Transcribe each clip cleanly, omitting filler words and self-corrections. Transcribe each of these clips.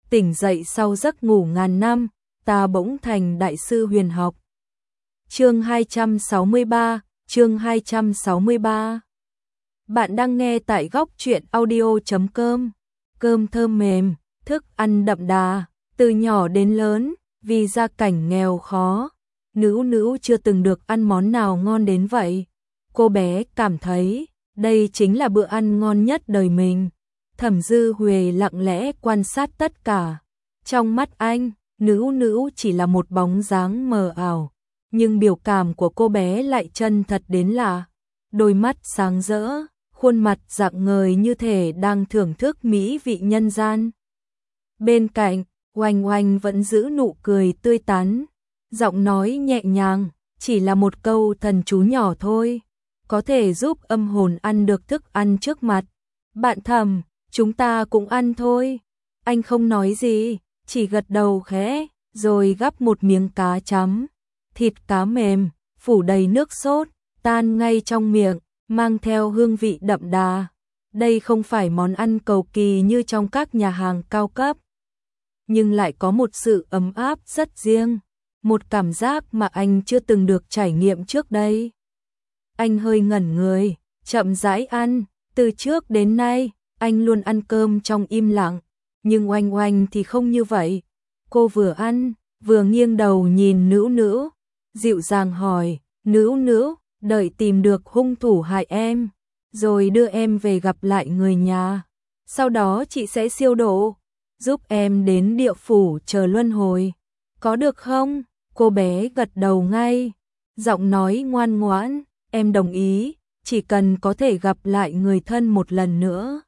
tỉnh dậy sau giấc ngủ ngàn năm, ta bỗng thành đại sư huyền học. Chương 263, chương 263. Bạn đang nghe tại góc truyện audio.com. Cơm thơm mềm, thức ăn đậm đà, từ nhỏ đến lớn, vì gia cảnh nghèo khó, Nữu Nữu chưa từng được ăn món nào ngon đến vậy. Cô bé cảm thấy đây chính là bữa ăn ngon nhất đời mình. Thẩm Dư Huệ lặng lẽ quan sát tất cả. Trong mắt anh, Nữu Nữu chỉ là một bóng dáng mờ ảo, nhưng biểu cảm của cô bé lại chân thật đến lạ. Đôi mắt sáng rỡ, khuôn mặt rạng ngời như thể đang thưởng thức mỹ vị nhân gian. Bên cạnh, Oanh Oanh vẫn giữ nụ cười tươi tắn, giọng nói nhẹ nhàng, chỉ là một câu thần chú nhỏ thôi, có thể giúp âm hồn ăn được thức ăn trước mặt. Bạn Thẩm, chúng ta cũng ăn thôi. Anh không nói gì, chỉ gật đầu khẽ, rồi gắp một miếng cá chấm. Thịt cá mềm, phủ đầy nước sốt, tan ngay trong miệng, mang theo hương vị đậm đà. Đây không phải món ăn cầu kỳ như trong các nhà hàng cao cấp, nhưng lại có một sự ấm áp rất riêng, một cảm giác mà anh chưa từng được trải nghiệm trước đây. Anh hơi ngẩn người, chậm rãi ăn, từ trước đến nay, anh luôn ăn cơm trong im lặng, nhưng Oanh Oanh thì không như vậy. Cô vừa ăn, vừa nghiêng đầu nhìn Nữu Nữu, dịu dàng hỏi, Nữu Nữu, đợi tìm được hung thủ hại em, rồi đưa em về gặp lại người nhà. Sau đó chị sẽ siêu độ, giúp em đến địa phủ chờ luân hồi. Có được không? Cô bé gật đầu ngay, giọng nói ngoan ngoãn, em đồng ý, chỉ cần có thể gặp lại người thân một lần nữa.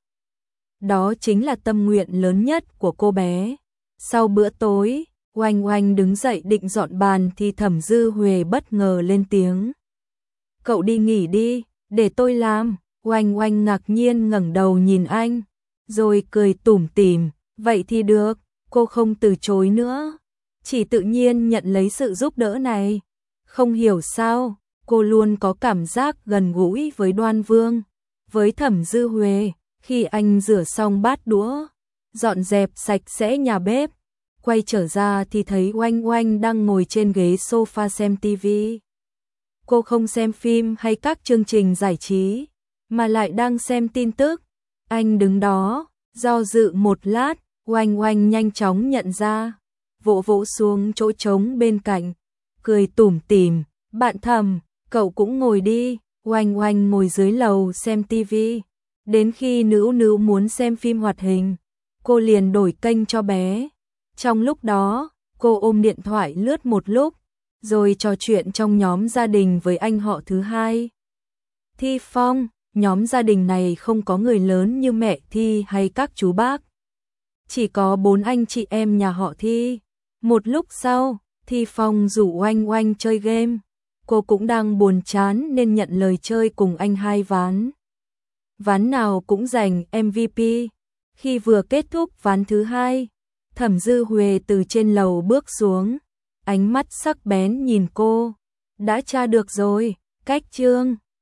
Đó chính là tâm nguyện lớn nhất của cô bé. Sau bữa tối, Oanh Oanh đứng dậy định dọn bàn thì Thẩm Dư Huệ bất ngờ lên tiếng. Cậu đi nghỉ đi, để tôi làm. Oanh Oanh ngạc nhiên ngẩng đầu nhìn anh, rồi cười tủm tỉm, vậy thì được, cô không từ chối nữa, chỉ tự nhiên nhận lấy sự giúp đỡ này. Không hiểu sao, cô luôn có cảm giác gần gũi với Đoan Vương, với Thẩm Dư Huệ. Khi anh rửa xong bát đũa, dọn dẹp sạch sẽ nhà bếp, quay trở ra thì thấy Oanh Oanh đang ngồi trên ghế sofa xem tivi. Cô không xem phim hay các chương trình giải trí, mà lại đang xem tin tức. Anh đứng đó, do dự một lát, Oanh Oanh nhanh chóng nhận ra, vỗ vỗ xuống chỗ trống bên cạnh, cười tủm tỉm, bạn Thẩm, cậu cũng ngồi đi. Oanh Oanh ngồi dưới lầu xem tivi. Đến khi Nữu Nữu muốn xem phim hoạt hình, cô liền đổi kênh cho bé. Trong lúc đó, cô ôm điện thoại lướt một lúc, rồi trò chuyện trong nhóm gia đình với anh họ thứ hai, Thi Phong. Nhóm gia đình này không có người lớn như mẹ Thi hay các chú bác, chỉ có 4 anh chị em nhà họ Thi. Một lúc sau, Thi Phong rủ Oanh Oanh chơi game. Cô cũng đang buồn chán nên nhận lời chơi cùng anh 2 ván. Ván nào cũng giành MVP. Khi vừa kết thúc ván thứ 2, Thẩm Dư Huệ từ trên lầu bước xuống, ánh mắt sắc bén nhìn cô. Đã tra được rồi, cách chương